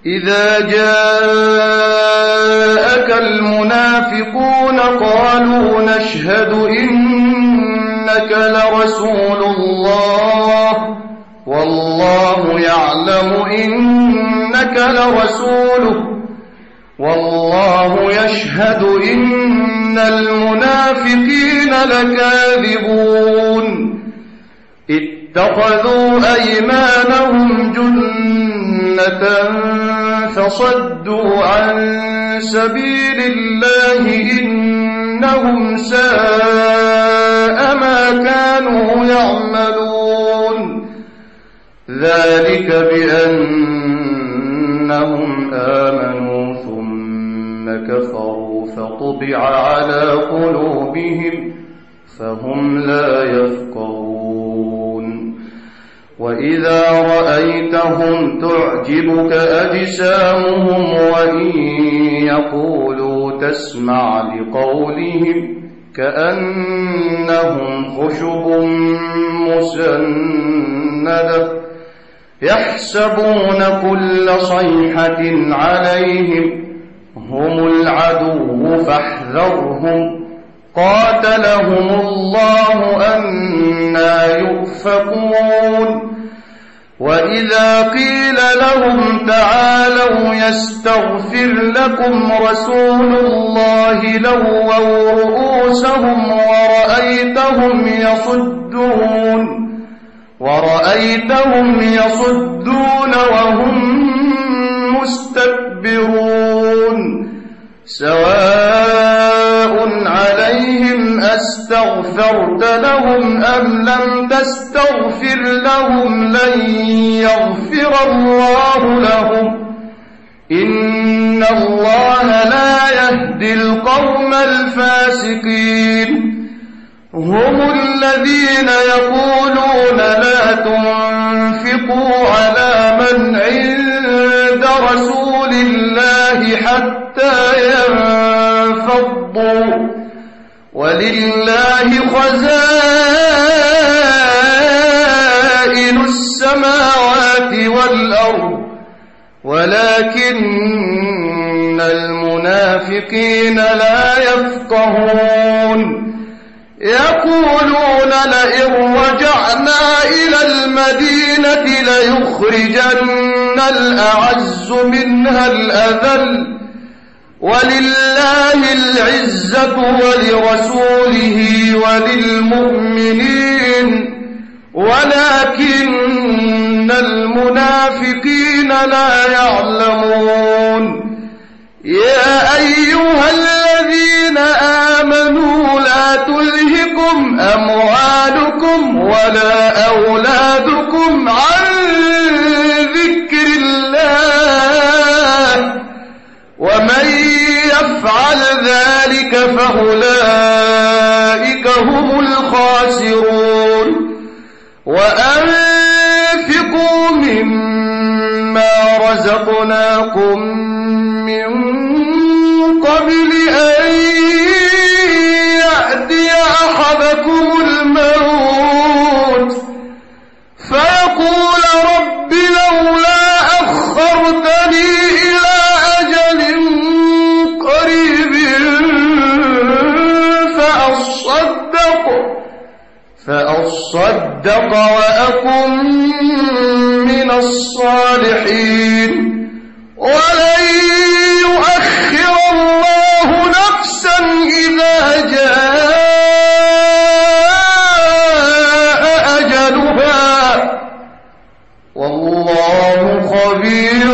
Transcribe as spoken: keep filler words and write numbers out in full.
إذا جاءك المنافقون قالوا نشهد إنك لرسول الله والله يعلم إنك لرسوله والله يشهد إن المنافقين لكاذبون اتخذوا أيمانهم جنة فصدوا عن سبيل الله إنهم ساء ما كانوا يعملون ذلك بأنهم آمنوا ثم كفروا فطبع على قلوبهم فهم لا يفقهون وإذا رأيتهم تعجبك أجسامهم وإن يقولوا تسمع لقولهم كأنهم خشب مسندة يحسبون كل صيحة عليهم هم العدو فاحذرهم قاتلهم الله أنى يؤفكون وإذا قيل لهم تعالوا يستغفر لكم رسول الله لووا رؤوسهم ورأيتهم يصدون ورأيتهم يصدون وهم مستكبرون سواء عليهم أستغفرت لهم أم لم تستغفر لهم لن يغفر الله لهم إن الله لا يهدي القوم الفاسقين هم الذين يقولون لا تنفقوا على من عند رسول الله حتى ينفضوا ولله خزائن السماوات والأرض ولكن المنافقين لا يفقهون يقولون لئن رجعنا إلى المدينة ليخرجن الأعز منها الأذل ولله العزة ولرسوله وللمؤمنين ولكن المنافقين لا يعلمون يا أيها الذين آمنوا لا تلهكم أموالكم ولا أولادكم عن ذكر الله ومن يفعل ذلك فأولئك هم الخاسرون وأنفقوا مما رزقناكم من قبل أن يأتي أحدكم الموت فيقول رب لولا أخرتني إلى أجل قريب فأصدق فأصدق وأكن من الصالحين ولن يؤخر الله نفسا إذا جاء أجلها والله خبير